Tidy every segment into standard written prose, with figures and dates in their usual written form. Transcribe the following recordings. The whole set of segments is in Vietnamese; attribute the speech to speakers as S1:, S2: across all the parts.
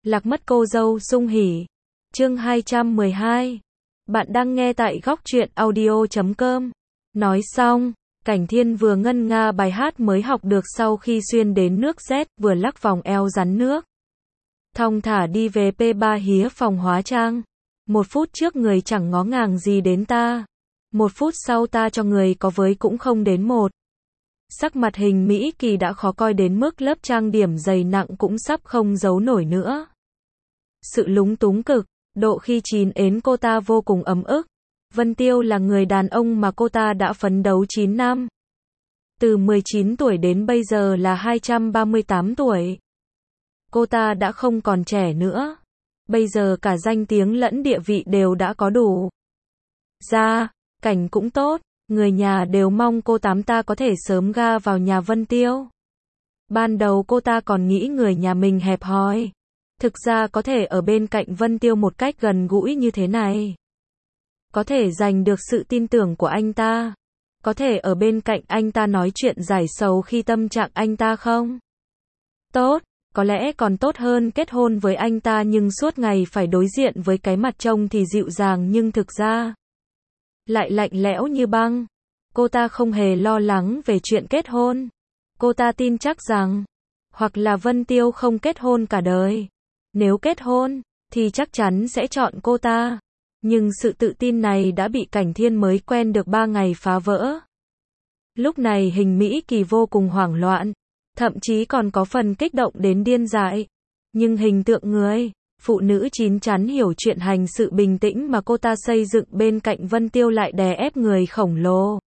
S1: Lạc mất cô dâu sung hỉ. Chương 212. Bạn đang nghe tại góc truyện audio.com. Nói xong, Cảnh Thiên vừa ngân nga bài hát mới học được sau khi xuyên đến nước Z, vừa lắc vòng eo rắn nước. Thong thả đi về P3 hía phòng hóa trang. 1 phút trước người chẳng ngó ngàng gì đến ta. 1 phút sau ta cho người có với cũng không đến một. Sắc mặt Hình Mỹ Kỳ đã khó coi đến mức lớp trang điểm dày nặng cũng sắp không giấu nổi nữa. Sự lúng túng cực độ khi chín ến cô ta vô cùng ấm ức. Vân Tiêu là người đàn ông mà cô ta đã phấn đấu 9 năm. Từ 19 tuổi đến bây giờ là 238 tuổi. Cô ta đã không còn trẻ nữa. Bây giờ cả danh tiếng lẫn địa vị đều đã có đủ. Gia cảnh cũng tốt, người nhà đều mong cô tám ta có thể sớm ga vào nhà Vân Tiêu. Ban đầu cô ta còn nghĩ người nhà mình hẹp hòi. Thực ra có thể ở bên cạnh Vân Tiêu một cách gần gũi như thế này. Có thể giành được sự tin tưởng của anh ta. Có thể ở bên cạnh anh ta nói chuyện giải sầu khi tâm trạng anh ta không? Tốt, có lẽ còn tốt hơn kết hôn với anh ta nhưng suốt ngày phải đối diện với cái mặt trông thì dịu dàng nhưng thực ra lại lạnh lẽo như băng. Cô ta không hề lo lắng về chuyện kết hôn. Cô ta tin chắc rằng, hoặc là Vân Tiêu không kết hôn cả đời. Nếu kết hôn, thì chắc chắn sẽ chọn cô ta. Nhưng sự tự tin này đã bị Cảnh Thiên mới quen được 3 ngày phá vỡ. Lúc này Hình Mỹ Kỳ vô cùng hoảng loạn, thậm chí còn có phần kích động đến điên dại. Nhưng hình tượng người phụ nữ chín chắn hiểu chuyện hành sự bình tĩnh mà cô ta xây dựng bên cạnh Vân Tiêu lại đè ép người khổng lồ.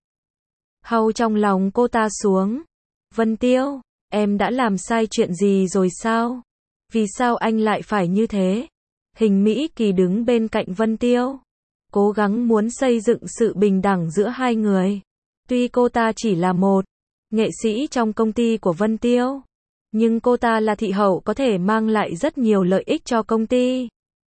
S1: Hau trong lòng cô ta xuống. Vân Tiêu, em đã làm sai chuyện gì rồi sao? Vì sao anh lại phải như thế? Hình Mỹ Kỳ đứng bên cạnh Vân Tiêu, cố gắng muốn xây dựng sự bình đẳng giữa hai người. Tuy cô ta chỉ là một nghệ sĩ trong công ty của Vân Tiêu, nhưng cô ta là thị hậu có thể mang lại rất nhiều lợi ích cho công ty.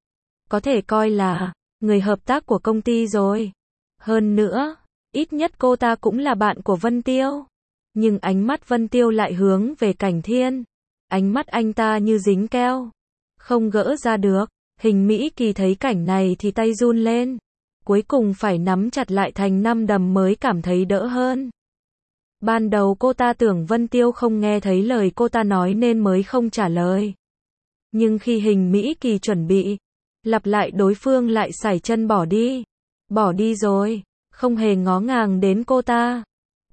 S1: Có thể coi là người hợp tác của công ty rồi. Hơn nữa, ít nhất cô ta cũng là bạn của Vân Tiêu. Nhưng ánh mắt Vân Tiêu lại hướng về Cảnh Thiên. Ánh mắt anh ta như dính keo, không gỡ ra được. Hình Mỹ Kỳ thấy cảnh này thì tay run lên. Cuối cùng phải nắm chặt lại thành 5 đấm mới cảm thấy đỡ hơn. Ban đầu cô ta tưởng Vân Tiêu không nghe thấy lời cô ta nói nên mới không trả lời. Nhưng khi Hình Mỹ Kỳ chuẩn bị lặp lại, đối phương lại sải chân bỏ đi. Bỏ đi rồi, không hề ngó ngàng đến cô ta.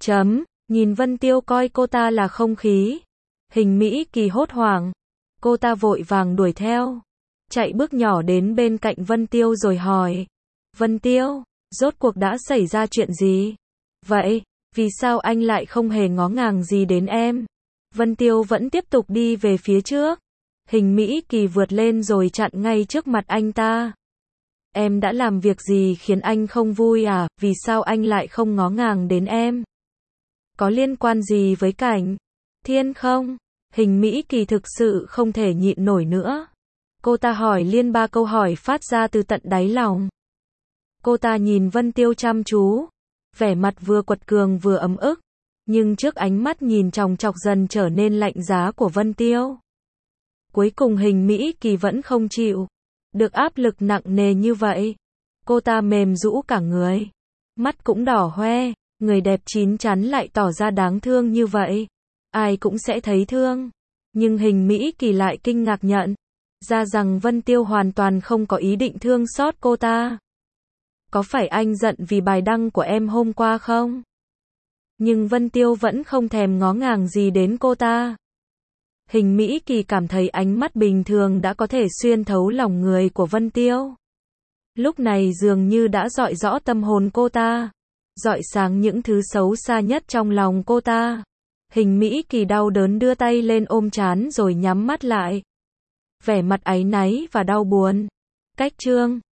S1: Nhìn Vân Tiêu coi cô ta là không khí. Hình Mỹ Kỳ hốt hoảng. Cô ta vội vàng đuổi theo. Chạy bước nhỏ đến bên cạnh Vân Tiêu rồi hỏi. Vân Tiêu, rốt cuộc đã xảy ra chuyện gì? Vậy, vì sao anh lại không hề ngó ngàng gì đến em? Vân Tiêu vẫn tiếp tục đi về phía trước. Hình Mỹ Kỳ vượt lên rồi chặn ngay trước mặt anh ta. Em đã làm việc gì khiến anh không vui à? Vì sao anh lại không ngó ngàng đến em? Có liên quan gì với Cảnh Thiên không? Hình Mỹ Kỳ thực sự không thể nhịn nổi nữa. Cô ta hỏi liên 3 câu hỏi phát ra từ tận đáy lòng. Cô ta nhìn Vân Tiêu chăm chú, vẻ mặt vừa quật cường vừa ấm ức, nhưng trước ánh mắt nhìn chòng chọc dần trở nên lạnh giá của Vân Tiêu. Cuối cùng Hình Mỹ Kỳ vẫn không chịu được áp lực nặng nề như vậy. Cô ta mềm rũ cả người, mắt cũng đỏ hoe, người đẹp chín chắn lại tỏ ra đáng thương như vậy. Ai cũng sẽ thấy thương. Nhưng Hình Mỹ Kỳ lại kinh ngạc nhận ra rằng Vân Tiêu hoàn toàn không có ý định thương xót cô ta. Có phải anh giận vì bài đăng của em hôm qua không? Nhưng Vân Tiêu vẫn không thèm ngó ngàng gì đến cô ta. Hình Mỹ Kỳ cảm thấy ánh mắt bình thường đã có thể xuyên thấu lòng người của Vân Tiêu. Lúc này dường như đã rọi rõ tâm hồn cô ta, rọi sáng những thứ xấu xa nhất trong lòng cô ta. Hình Mỹ Kỳ đau đớn đưa tay lên ôm trán rồi nhắm mắt lại. Vẻ mặt áy náy và đau buồn. Cách chương